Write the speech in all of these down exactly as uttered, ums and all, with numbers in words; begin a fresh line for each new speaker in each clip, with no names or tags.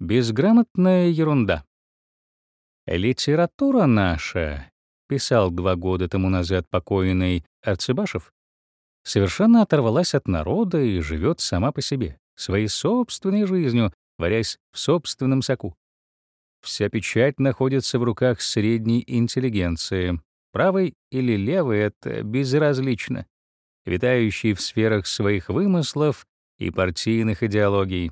Безграмотная ерунда. Литература наша, писал два года тому назад покойный Арцебашев, совершенно оторвалась от народа и живет сама по себе, своей собственной жизнью, варясь в собственном соку. Вся печать находится в руках средней интеллигенции. Правой или левой — это безразлично, витающей в сферах своих вымыслов и партийных идеологий.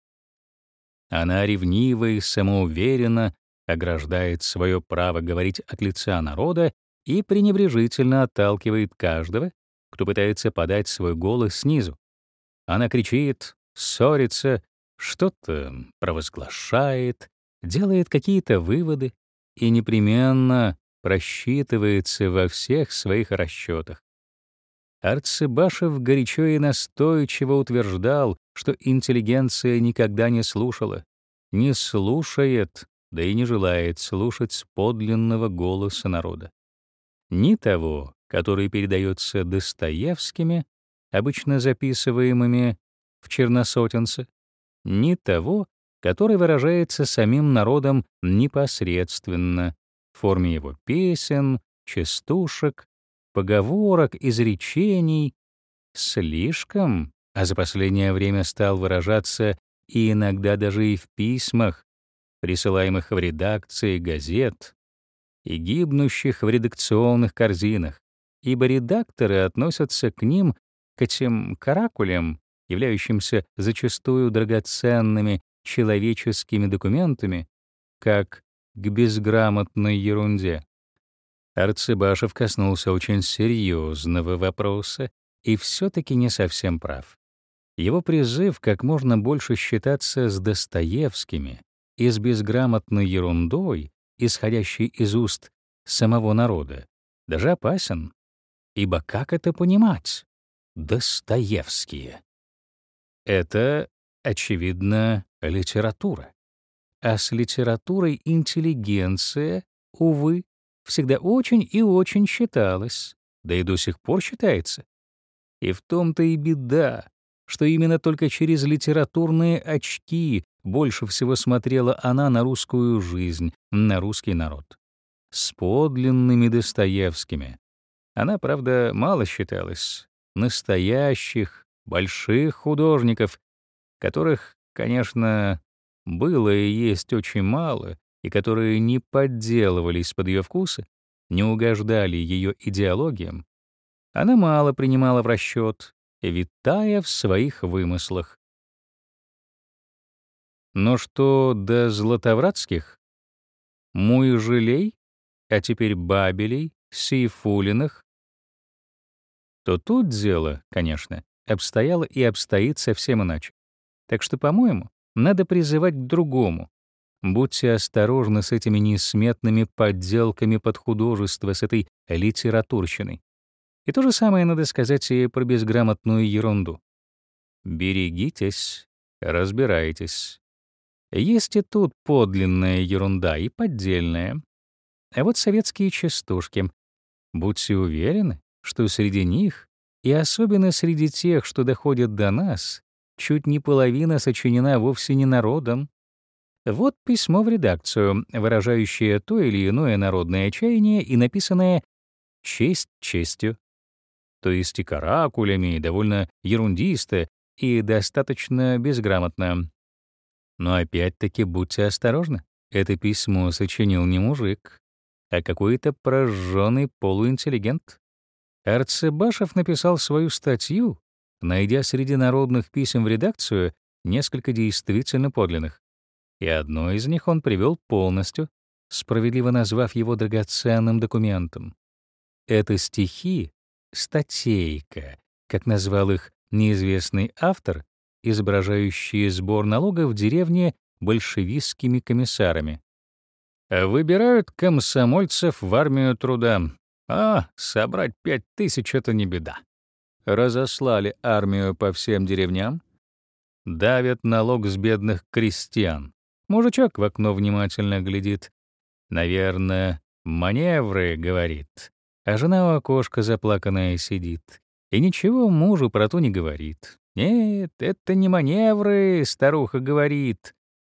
Она ревниво и самоуверенно ограждает свое право говорить от лица народа и пренебрежительно отталкивает каждого, кто пытается подать свой голос снизу. Она кричит, ссорится, что-то провозглашает, делает какие-то выводы и непременно просчитывается во всех своих расчетах. Арцебашев горячо и настойчиво утверждал, что интеллигенция никогда не слушала, не слушает, да и не желает слушать подлинного голоса народа. Ни того, который передается Достоевскими, обычно записываемыми в черносотенце, ни того, который выражается самим народом непосредственно в форме его песен, частушек, поговорок, изречений, слишком, а за последнее время стал выражаться и иногда даже и в письмах, присылаемых в редакции газет и гибнущих в редакционных корзинах, ибо редакторы относятся к ним, к этим каракулям, являющимся зачастую драгоценными человеческими документами, как к безграмотной ерунде. Арцебашев коснулся очень серьезного вопроса и все-таки не совсем прав. Его призыв как можно больше считаться с Достоевскими и с безграмотной ерундой, исходящей из уст самого народа, даже опасен. Ибо как это понимать? Достоевские. Это, очевидно, литература. А с литературой интеллигенция, увы, всегда очень и очень считалась, да и до сих пор считается. И в том-то и беда, что именно только через литературные очки больше всего смотрела она на русскую жизнь, на русский народ. С подлинными Достоевскими она, правда, мало считалась. Настоящих, больших художников, которых, конечно, было и есть очень мало, и которые не подделывались под ее вкусы, не угождали ее идеологиям, она мало принимала в расчет, витая в своих вымыслах. Но что до Златовратских, Муйжелей, а теперь Бабелей, Сейфулиных, то тут дело, конечно, обстояло и обстоит совсем иначе. Так что, по-моему, надо призывать к другому. Будьте осторожны с этими несметными подделками под художество, с этой литературщиной. И то же самое надо сказать и про безграмотную ерунду. Берегитесь, разбирайтесь. Есть и тут подлинная ерунда и поддельная. А вот советские частушки. Будьте уверены, что среди них, и особенно среди тех, что доходят до нас, чуть не половина сочинена вовсе не народом. Вот письмо в редакцию, выражающее то или иное народное отчаяние и написанное «честь честью», то есть и каракулями, и довольно ерундисто, и достаточно безграмотно. Но опять-таки будьте осторожны, это письмо сочинил не мужик, а какой-то прожженный полуинтеллигент. Арцебашев написал свою статью, найдя среди народных писем в редакцию несколько действительно подлинных. И одно из них он привел полностью, справедливо назвав его драгоценным документом. Это стихи, статейка, как назвал их неизвестный автор, изображающие сбор налогов в деревне большевистскими комиссарами. Выбирают комсомольцев в армию труда. А, собрать пять тысяч — это не беда. Разослали армию по всем деревням, давят налог с бедных крестьян. Мужичок в окно внимательно глядит. Наверное, маневры, говорит. А жена у окошка заплаканная сидит. И ничего мужу про то не говорит. Нет, это не маневры, старуха говорит.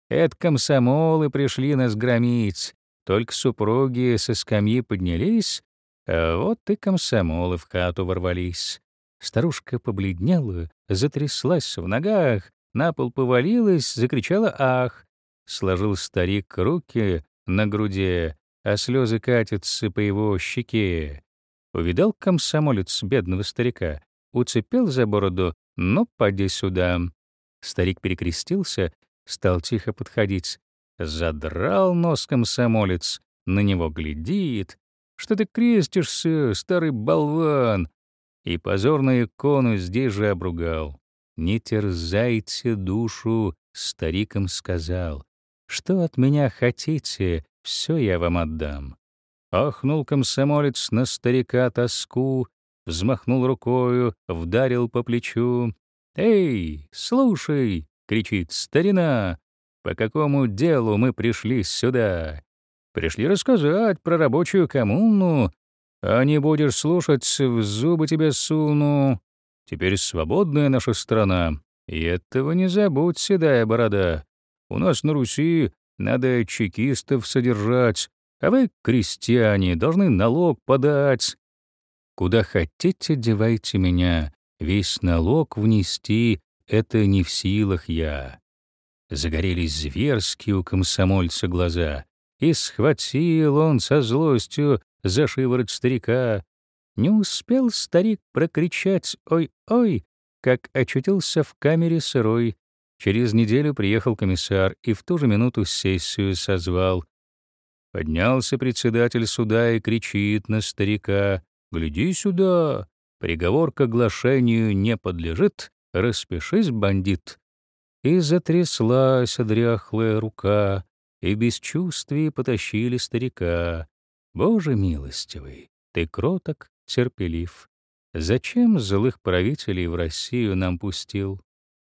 Это комсомолы пришли нас громить. Только супруги со скамьи поднялись, а вот и комсомолы в хату ворвались. Старушка побледнела, затряслась в ногах, на пол повалилась, закричала «ах!». Сложил старик руки на груди, а слезы катятся по его щеке. Увидал комсомолец бедного старика, уцепил за бороду: «Ну, поди сюда». Старик перекрестился, стал тихо подходить. Задрал нос комсомолец, на него глядит. «Что ты крестишься, старый болван?» И позорную икону здесь же обругал. «Не терзайте душу», — старикам сказал. «Что от меня хотите, все я вам отдам». Ахнул комсомолец на старика тоску, взмахнул рукою, вдарил по плечу. «Эй, слушай!» — кричит старина. «По какому делу мы пришли сюда? Пришли рассказать про рабочую коммуну. А не будешь слушать, в зубы тебе суну. Теперь свободная наша страна. И этого не забудь, седая борода. У нас на Руси надо чекистов содержать, а вы, крестьяне, должны налог подать. Куда хотите, девайте меня, весь налог внести — это не в силах я». Загорелись зверски у комсомольца глаза, и схватил он со злостью за шиворот старика. Не успел старик прокричать «ой-ой», как очутился в камере сырой. Через неделю приехал комиссар и в ту же минуту сессию созвал. Поднялся председатель суда и кричит на старика: «Гляди сюда! Приговор к оглашению не подлежит, распишись, бандит!» И затряслась дряхлая рука, и без чувствия потащили старика. Боже милостивый, ты кроток, терпелив. Зачем злых правителей в Россию нам пустил?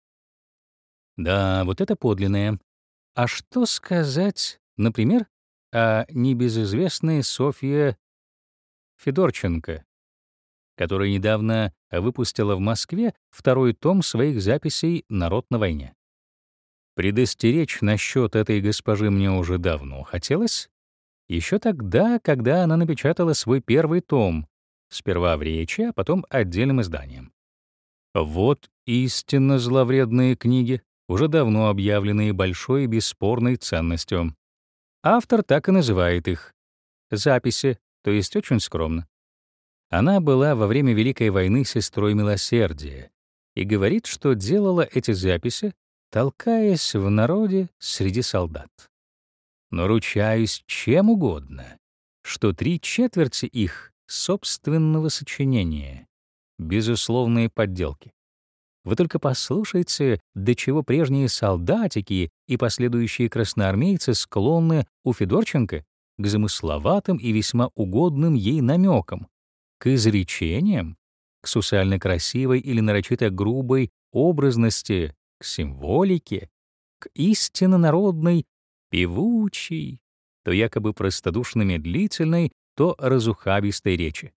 Да, вот это подлинное. А что сказать, например, о небезызвестной Софье Федорченко, которая недавно выпустила в Москве второй том своих записей «Народ на войне». Предостеречь насчет этой госпожи мне уже давно хотелось, еще тогда, когда она напечатала свой первый том, сперва в речи, а потом отдельным изданием. Вот истинно зловредные книги, уже давно объявленные большой и бесспорной ценностью. Автор так и называет их — записи, то есть очень скромно. Она была во время Великой войны сестрой милосердия и говорит, что делала эти записи, толкаясь в народе среди солдат. Но ручаюсь чем угодно, что три четверти их — собственного сочинения, безусловные подделки. Вы только послушайте, до чего прежние солдатики и последующие красноармейцы склонны у Федорченко к замысловатым и весьма угодным ей намекам, к изречениям, к сусально красивой или нарочито грубой образности, к символике, к истинно народной, певучей, то якобы простодушно-медлительной, то разухабистой речи.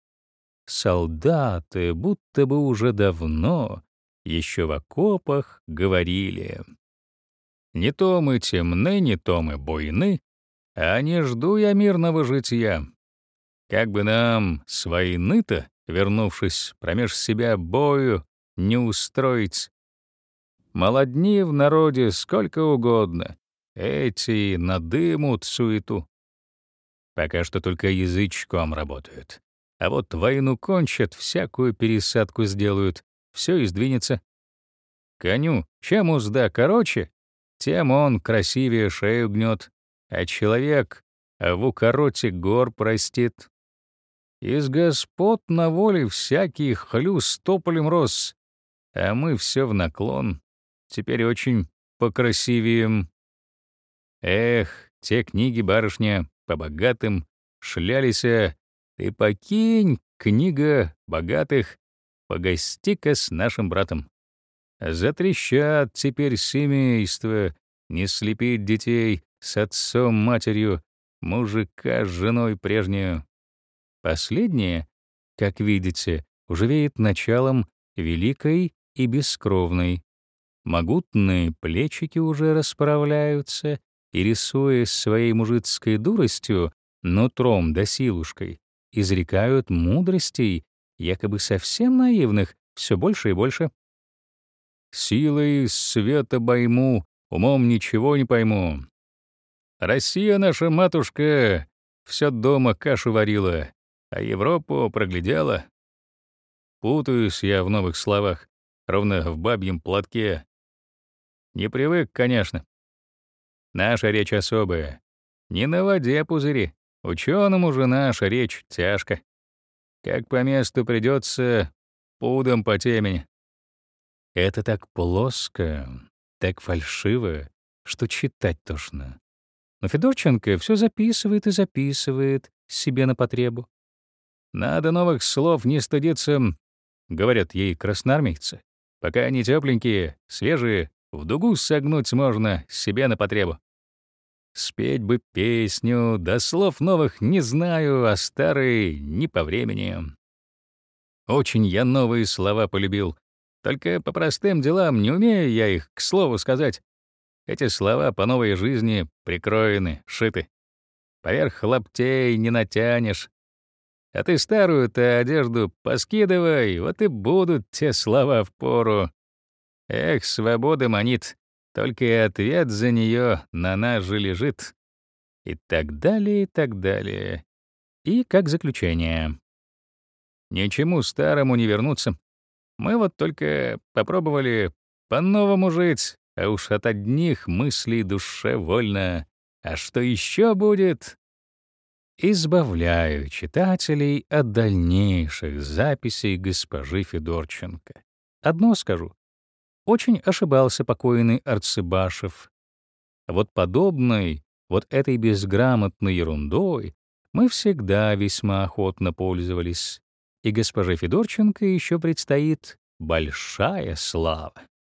Солдаты будто бы уже давно, еще в окопах, говорили: «Не то мы темны, не то мы буйны, а не жду я мирного житья. Как бы нам с войны-то, вернувшись промеж себя бою, не устроить? Молодни в народе сколько угодно, эти надымут суету. Пока что только язычком работают. А вот войну кончат, всякую пересадку сделают, все и сдвинется. Коню чем узда короче, тем он красивее шею гнет, а человек в укороте гор простит. Из господ на воле всякий хлюст тополем рос, а мы все в наклон. Теперь очень покрасивеем. Эх, те книги, барышня, по богатым шлялися. Ты покинь, книга богатых, погости-ка с нашим братом. Затрещат теперь семейства, не слепить детей с отцом, матерью, мужика с женой прежнюю. Последнее, как видите, уже веет началом великой и бескровной. Могутные плечики уже расправляются и, рисуясь своей мужицкой дуростью, нутром да силушкой, изрекают мудростей, якобы совсем наивных, все больше и больше. «Силой света пойму, умом ничего не пойму. Россия наша матушка все дома кашу варила, а Европу проглядела. Путаюсь я в новых словах, ровно в бабьем платке. Не привык, конечно. Наша речь особая. Не на воде пузыри. Учёному же наша речь тяжко. Как по месту придётся, пудом по темени. Это так плоско, так фальшиво, что читать тошно. Но Федорченко всё записывает и записывает себе на потребу. Надо новых слов не стыдиться, говорят ей красноармейцы. Пока они тёпленькие, свежие, в дугу согнуть можно себе на потребу. Спеть бы песню, да слов новых не знаю, а старые не по времени. Очень я новые слова полюбил, только по простым делам не умею я их к слову сказать. Эти слова по новой жизни прикроены, шиты. Поверх лаптей не натянешь. А ты старую-то одежду поскидывай, вот и будут те слова впору. Эх, свобода манит, только и ответ за нее на нас же лежит. И так далее, и так далее. И как заключение. Ничему старому не вернуться. Мы вот только попробовали по-новому жить, а уж от одних мыслей душе вольно. А что еще будет? Избавляю читателей от дальнейших записей госпожи Федорченко. Одно скажу. Очень ошибался покойный Арцебашев. Вот подобной, вот этой безграмотной ерундой мы всегда весьма охотно пользовались. И госпоже Федорченко еще предстоит большая слава.